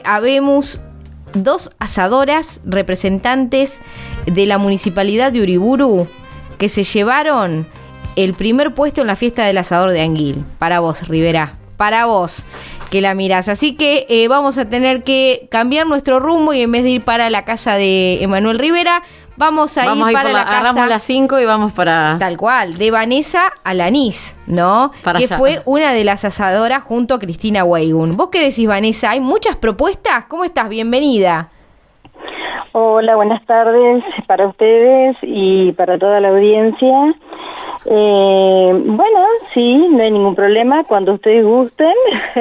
Habemos dos asadoras representantes de la municipalidad de Uriburu que se llevaron el primer puesto en la fiesta del asador de Anguil. Para vos, Rivera, para vos que la mirás. Así que vamos a tener que cambiar nuestro rumbo y en vez de ir para la casa de Emanuel Rivera, vamos a ir para la casa. Agarramos las 5 y vamos para... Tal cual, de Vanessa Alanís, ¿no? Para que allá. fue una de las asadoras junto a Cristina Weigun. ¿Vos qué decís, Vanessa? ¿Hay muchas propuestas? ¿Cómo estás? Bienvenida. Hola, buenas tardes para ustedes y para toda la audiencia. Bueno, sí, no hay ningún problema. Cuando ustedes gusten,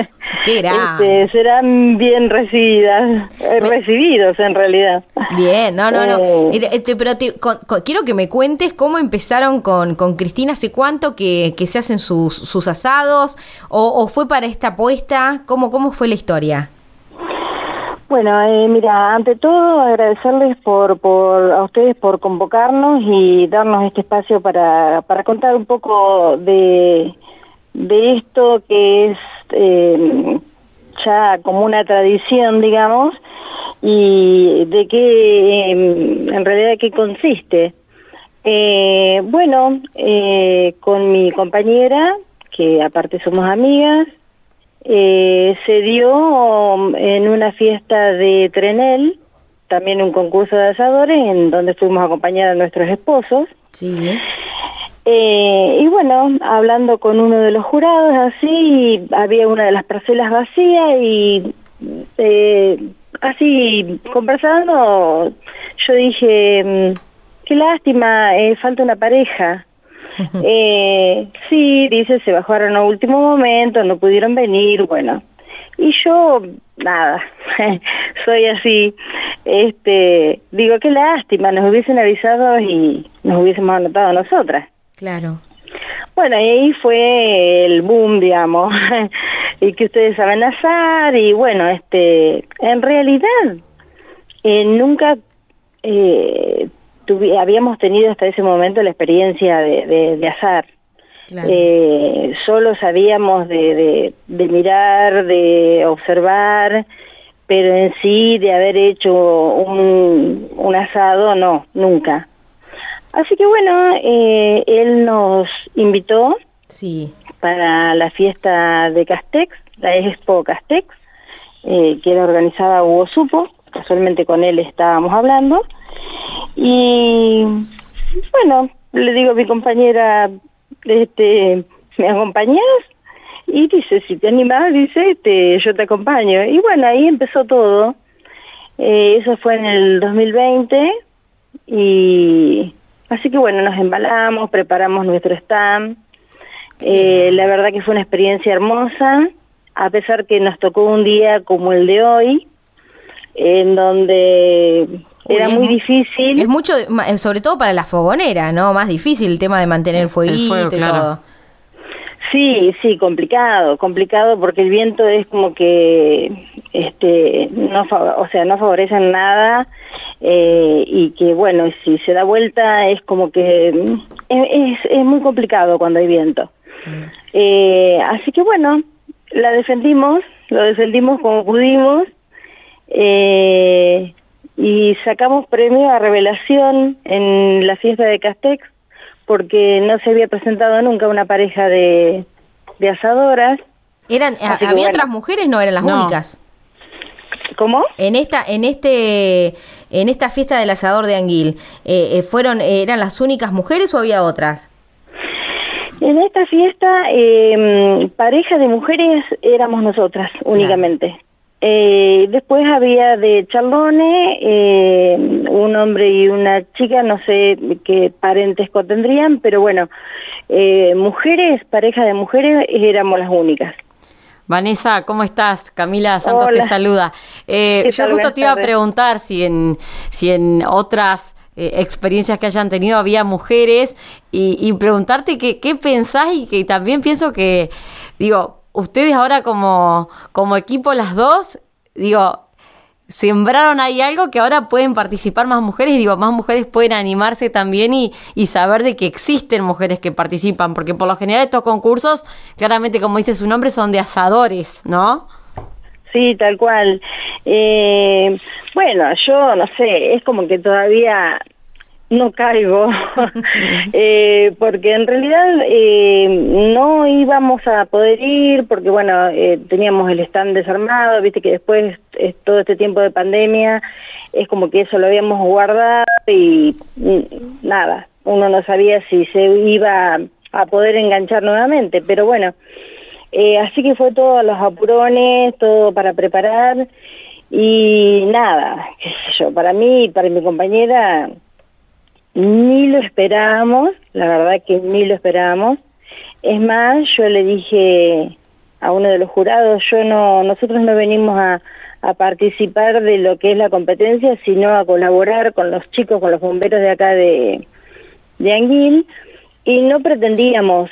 serán bien recibidos en realidad. Bien, no. Pero quiero que me cuentes cómo empezaron con Cristina. ¿Hace cuánto que se hacen sus asados? ¿O fue para esta apuesta? ¿Cómo fue la historia? Bueno, mira, ante todo agradecerles a ustedes por convocarnos y darnos este espacio para contar un poco de esto que es ya como una tradición, digamos, y de qué, en realidad, qué consiste. Con mi compañera, que aparte somos amigas, se dio en una fiesta de Trenel, también un concurso de asadores en donde fuimos a acompañar a nuestros esposos. Sí. Y bueno, hablando con uno de los jurados, así, había una de las parcelas vacías y así, conversando, yo dije, qué lástima, falta una pareja. Sí, dice, se bajaron a último momento, no pudieron venir, bueno. Y yo, nada, soy así, digo, qué lástima, nos hubiesen avisado y nos hubiésemos anotado nosotras. Claro. Bueno, y ahí fue el boom, digamos, y que ustedes saben asar, y bueno, en realidad, nunca habíamos tenido hasta ese momento la experiencia de asar. Claro. Solo sabíamos de mirar, de observar, pero en sí de haber hecho un asado, no, nunca. Así que bueno, él nos invitó para la fiesta de Castex, la Expo Castex, que era organizada Hugo Supo, casualmente con él estábamos hablando. Y bueno, le digo a mi compañera, ¿me acompañas? Y dice, si te animás, dice, yo te acompaño. Y bueno, ahí empezó todo. Eso fue en el 2020 y así que bueno, nos embalamos, preparamos nuestro stand. La verdad que fue una experiencia hermosa, a pesar que nos tocó un día como el de hoy, en donde era muy difícil. Es mucho, sobre todo para la fogonera, ¿no? Más difícil el tema de mantener el fueguito y claro. Todo. Sí, complicado porque el viento es como que, no favorece en nada, y que bueno, si se da vuelta es como que es muy complicado cuando hay viento. Así que bueno, lo defendimos como pudimos, y sacamos premio a revelación en la fiesta de Castex, porque no se había presentado nunca una pareja de asadoras. ¿Había otras mujeres? No eran las únicas. ¿Cómo? En esta fiesta del asador de Anguil, ¿eran las únicas mujeres o había otras? En esta fiesta, pareja de mujeres éramos nosotras únicamente. Después había de Charlone, un hombre y una chica, no sé qué parentesco tendrían, pero bueno, pareja de mujeres éramos las únicas. Vanessa, ¿cómo estás? Camila Santos te saluda. Yo justo te iba a preguntar si en otras experiencias que hayan tenido había mujeres y preguntarte qué pensás y que también pienso que, ustedes ahora como equipo las dos, sembraron ahí algo que ahora pueden participar más mujeres, más mujeres pueden animarse también y saber de que existen mujeres que participan, porque por lo general estos concursos, claramente como dice su nombre, son de asadores, ¿no? sí, tal cual. Bueno, yo no sé, es como que todavía no caigo, porque en realidad no íbamos a poder ir, porque bueno, teníamos el stand desarmado, viste que después todo este tiempo de pandemia, es como que eso lo habíamos guardado y nada, uno no sabía si se iba a poder enganchar nuevamente, pero bueno, así que fue todo a los apurones, todo para preparar, y nada, qué sé yo, para mí y para mi compañera ni lo esperábamos, la verdad que ni lo esperábamos. Es más, yo le dije a uno de los jurados, nosotros no venimos a participar de lo que es la competencia, sino a colaborar con los chicos, con los bomberos de acá de Anguil, y no pretendíamos,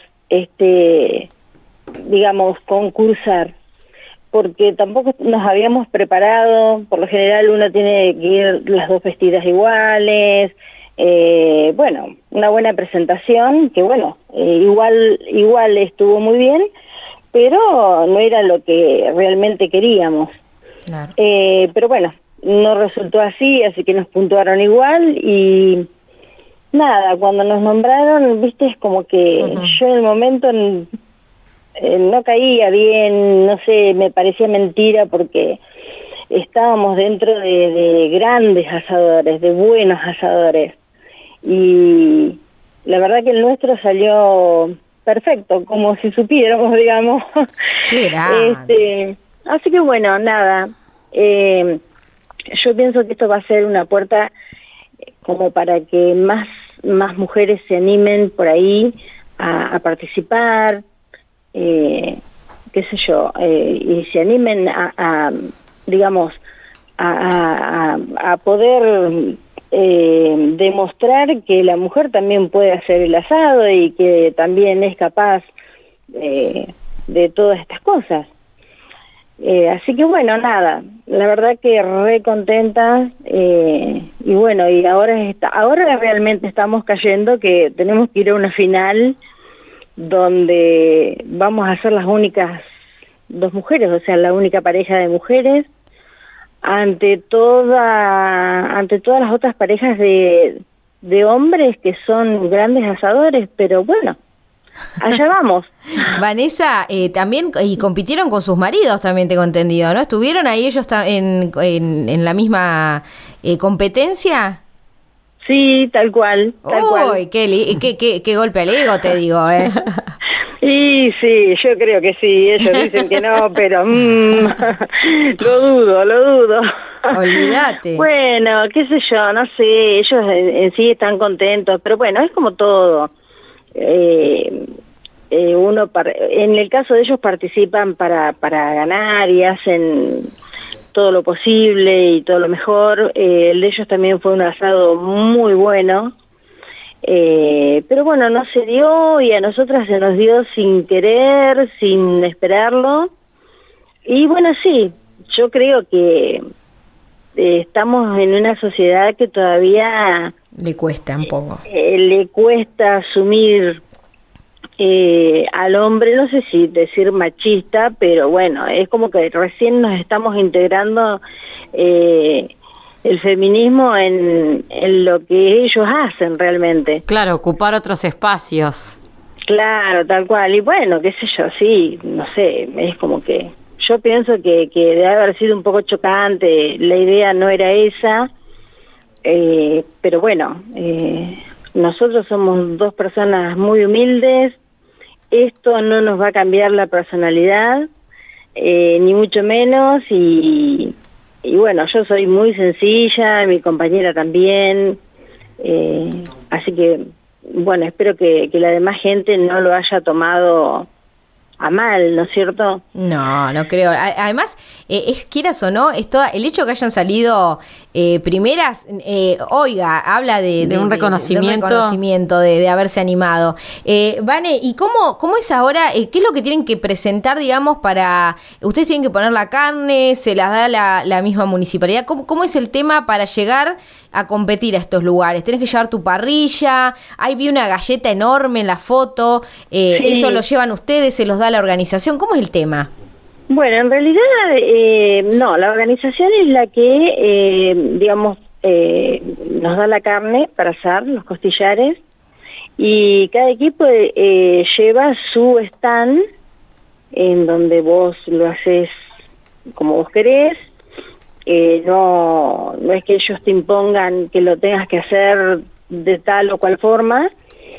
digamos, concursar, porque tampoco nos habíamos preparado. Por lo general uno tiene que ir las dos vestidas iguales, bueno, una buena presentación, que bueno, igual estuvo muy bien, pero no era lo que realmente queríamos. Claro. Pero bueno, no resultó así que nos puntuaron igual y nada, cuando nos nombraron, viste, es como que yo en el momento no caía bien, no sé, me parecía mentira porque estábamos dentro de grandes asadores, de buenos asadores, y la verdad que el nuestro salió perfecto, como si supiéramos, digamos. Así que bueno, nada, yo pienso que esto va a ser una puerta como para que más mujeres se animen por ahí a participar, qué sé yo, y se animen digamos, a poder demostrar que la mujer también puede hacer el asado y que también es capaz de todas estas cosas. Así que bueno, nada, la verdad que re contenta, y bueno, y ahora realmente estamos cayendo que tenemos que ir a una final donde vamos a ser las únicas dos mujeres, o sea, la única pareja de mujeres ante todas las otras parejas de hombres que son grandes asadores, pero bueno, allá vamos. Vanessa, también, y compitieron con sus maridos, también tengo entendido, ¿no? ¿Estuvieron ahí ellos en la misma competencia? Sí, tal cual. Uy, qué golpe al ego, te digo, Y sí, yo creo que sí, ellos dicen que no, pero lo dudo. Olvídate. Bueno, qué sé yo, no sé, ellos en sí están contentos, pero bueno, es como todo. En el caso de ellos participan para ganar y hacen todo lo posible y todo lo mejor. El de ellos también fue un asado muy bueno, pero bueno, no se dio y a nosotras se nos dio sin querer, sin esperarlo. Y bueno, sí, yo creo que estamos en una sociedad que todavía le cuesta un poco. Le cuesta asumir al hombre, no sé si decir machista, pero bueno, es como que recién nos estamos integrando el feminismo en lo que ellos hacen realmente. Claro, ocupar otros espacios. Claro, tal cual. Y bueno, qué sé yo, sí, no sé, es como que yo pienso que debe haber sido un poco chocante, la idea no era esa, pero bueno, nosotros somos dos personas muy humildes, esto no nos va a cambiar la personalidad, ni mucho menos, y bueno, yo soy muy sencilla, mi compañera también, así que bueno, espero que la demás gente no lo haya tomado a mal, ¿no es cierto? No creo. Además, quieras o no, el hecho que hayan salido primeras, habla de un reconocimiento, de haberse animado. Vane, ¿y cómo es ahora? ¿Qué es lo que tienen que presentar, digamos, para... Ustedes tienen que poner la carne, se las da la misma municipalidad. ¿Cómo es el tema para llegar a competir a estos lugares? ¿Tenés que llevar tu parrilla? Ahí vi una galleta enorme en la foto. Sí. ¿Eso lo llevan ustedes? ¿Se los da la organización? ¿Cómo es el tema? Bueno, en realidad no, la organización es la que, nos da la carne para asar, los costillares, y cada equipo lleva su stand en donde vos lo haces como vos querés. No es que ellos te impongan que lo tengas que hacer de tal o cual forma.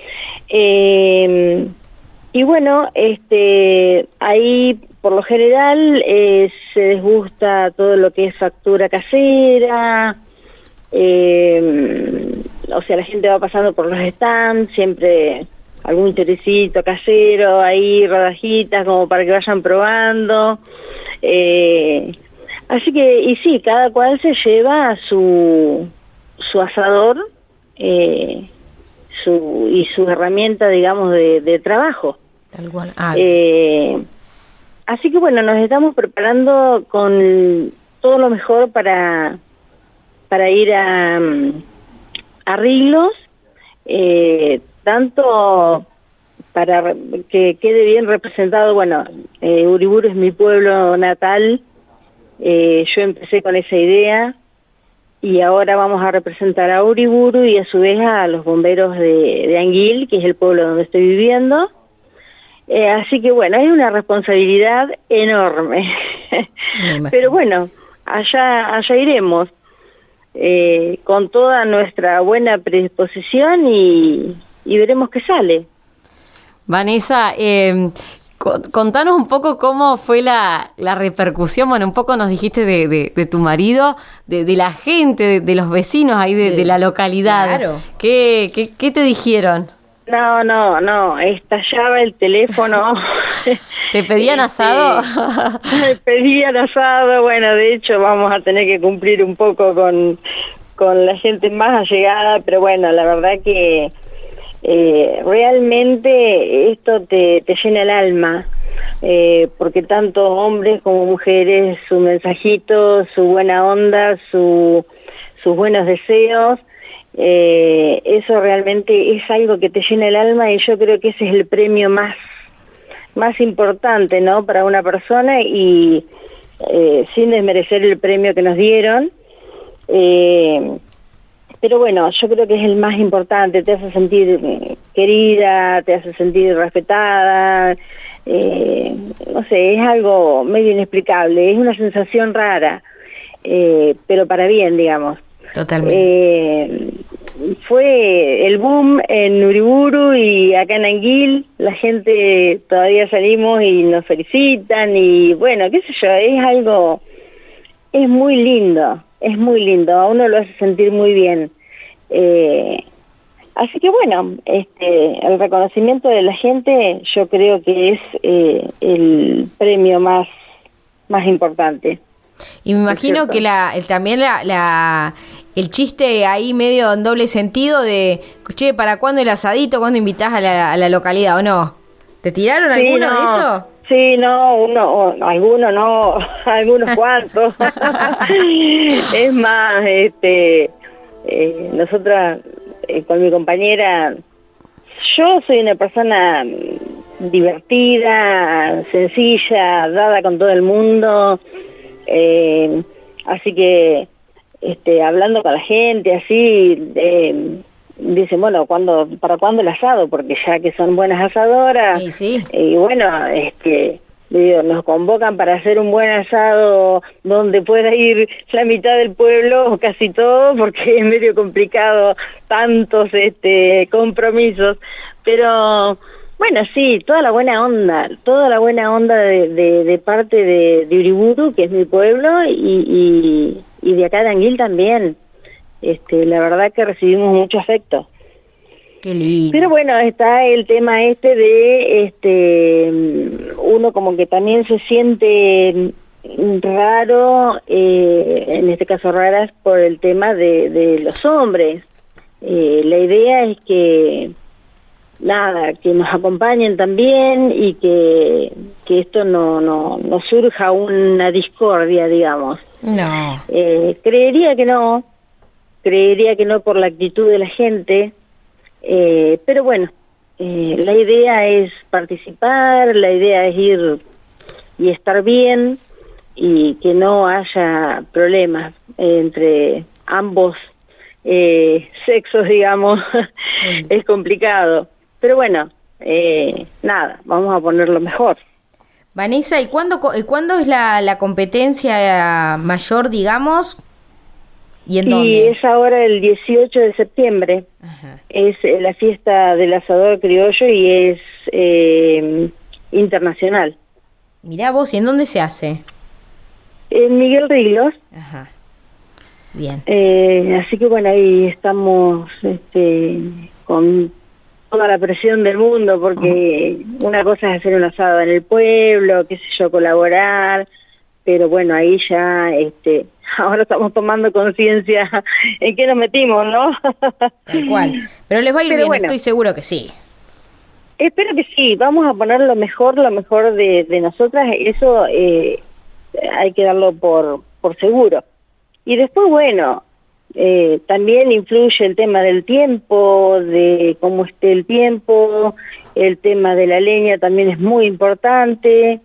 Y bueno, ahí por lo general se les gusta todo lo que es factura casera, o sea, la gente va pasando por los stands, siempre algún chorecito casero, ahí rodajitas como para que vayan probando. Así que, y sí, cada cual se lleva su asador y su herramienta, digamos, de trabajo. Tal cual. Así que bueno, nos estamos preparando con todo lo mejor para ir a Riglos, tanto para que quede bien representado. Bueno, Uriburu es mi pueblo natal, yo empecé con esa idea y ahora vamos a representar a Uriburu y a su vez a los bomberos de Anguil, que es el pueblo donde estoy viviendo. Así que bueno, es una responsabilidad enorme. Pero bueno, allá iremos con toda nuestra buena predisposición y veremos qué sale. Vanessa, contanos un poco cómo fue la repercusión. Bueno, un poco nos dijiste de tu marido, de la gente, de los vecinos ahí de la localidad. Claro. ¿Qué te dijeron? No, estallaba el teléfono. ¿Te pedían asado? Me pedían asado. Bueno, de hecho vamos a tener que cumplir un poco con la gente más allegada, pero bueno, la verdad que realmente esto te llena el alma, porque tanto hombres como mujeres, su mensajito, su buena onda, sus buenos deseos, eso realmente es algo que te llena el alma, y yo creo que ese es el premio más importante, ¿no?, para una persona, y sin desmerecer el premio que nos dieron, pero bueno, yo creo que es el más importante. Te hace sentir querida, te hace sentir respetada, no sé, es algo medio inexplicable, es una sensación rara, pero para bien, digamos. Totalmente. Fue el boom en Uriburu y acá en Anguil, la gente todavía salimos y nos felicitan, y bueno, qué sé yo, es algo, es muy lindo, a uno lo hace sentir muy bien. Así que bueno, el reconocimiento de la gente yo creo que es el premio más importante. Y me imagino que también el chiste ahí medio en doble sentido de, che, ¿para cuándo el asadito? ¿Cuándo invitás a la localidad o no? ¿Te tiraron alguno de eso? Sí, algunos no, algunos cuantos. Es más, nosotras, con mi compañera, yo soy una persona divertida, sencilla, dada con todo el mundo, así que hablando con la gente así, dicen, bueno, ¿para cuándo el asado? Porque ya que son buenas asadoras, sí. Y bueno, nos convocan para hacer un buen asado donde pueda ir la mitad del pueblo o casi todo, porque es medio complicado tantos compromisos, pero bueno, sí, toda la buena onda de parte de Uriburu, que es mi pueblo, y de acá de Anguil también. La verdad que recibimos mucho afecto. Qué lindo. Pero bueno, está el tema de uno como que también se siente raro, en este caso raras, por el tema de los hombres. La idea es que nos acompañen también, y que esto no surja una discordia, digamos. No. Creería que no por la actitud de la gente, pero bueno, la idea es participar, la idea es ir y estar bien y que no haya problemas entre ambos sexos, digamos, es complicado. Pero bueno, nada, vamos a ponerlo mejor. Vanessa, ¿y cuándo es la competencia mayor, digamos? ¿Y en dónde? Es ahora el 18 de septiembre. Ajá. Es la fiesta del asador criollo y es internacional. Mirá vos, ¿y en dónde se hace? En Miguel Ríos. Ajá. Bien. Así que bueno, ahí estamos con toda la presión del mundo, porque una cosa es hacer un asado en el pueblo, qué sé yo, colaborar, pero bueno, ahí ya ahora estamos tomando conciencia en qué nos metimos, ¿no? Tal cual. Pero les va a ir bien, bueno, estoy seguro que sí. Espero que sí, vamos a poner lo mejor de nosotras, eso hay que darlo por seguro. Y después, bueno, también influye el tema del tiempo, de cómo esté el tiempo, el tema de la leña también es muy importante.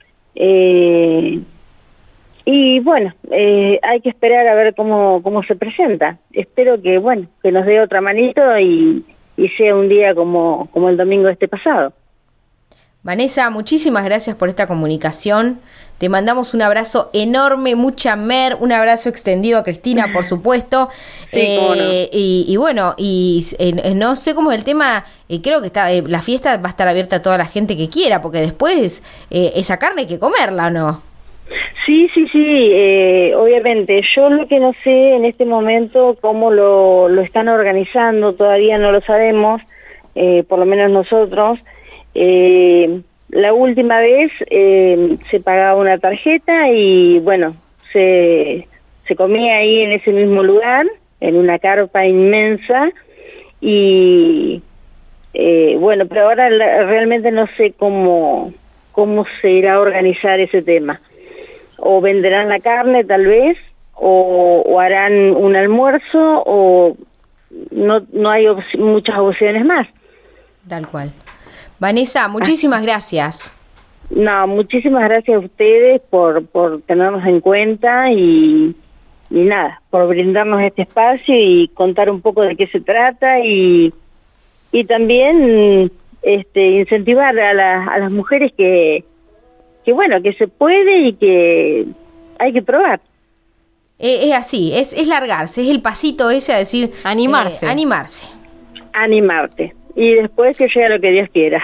Y bueno, hay que esperar a ver cómo se presenta. Espero que, bueno, que nos dé otra manito y sea un día como el domingo pasado. Vanessa, muchísimas gracias por esta comunicación. Te mandamos un abrazo enorme, mucha mer, un abrazo extendido a Cristina, por supuesto. Sí, no. Y bueno, no sé cómo es el tema, creo que la fiesta va a estar abierta a toda la gente que quiera, porque después esa carne hay que comerla, ¿no? Sí, obviamente. Yo lo que no sé en este momento cómo lo están organizando, todavía no lo sabemos, por lo menos nosotros. La última vez se pagaba una tarjeta y bueno, se comía ahí en ese mismo lugar, en una carpa inmensa y bueno, pero ahora realmente no sé cómo se irá a organizar ese tema. O venderán la carne tal vez, o harán un almuerzo, o no hay muchas opciones más. Tal cual. Vanessa, muchísimas gracias. No, muchísimas gracias a ustedes por tenernos en cuenta y nada, por brindarnos este espacio y contar un poco de qué se trata y también incentivar a las mujeres que bueno, que se puede y que hay que probar. Es así, es largarse, es el pasito ese a decir... Animarse. Animarte. Y después que llegue lo que Dios quiera.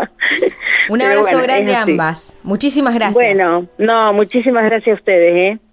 Un abrazo grande a ambas. Muchísimas gracias. Bueno, muchísimas gracias a ustedes,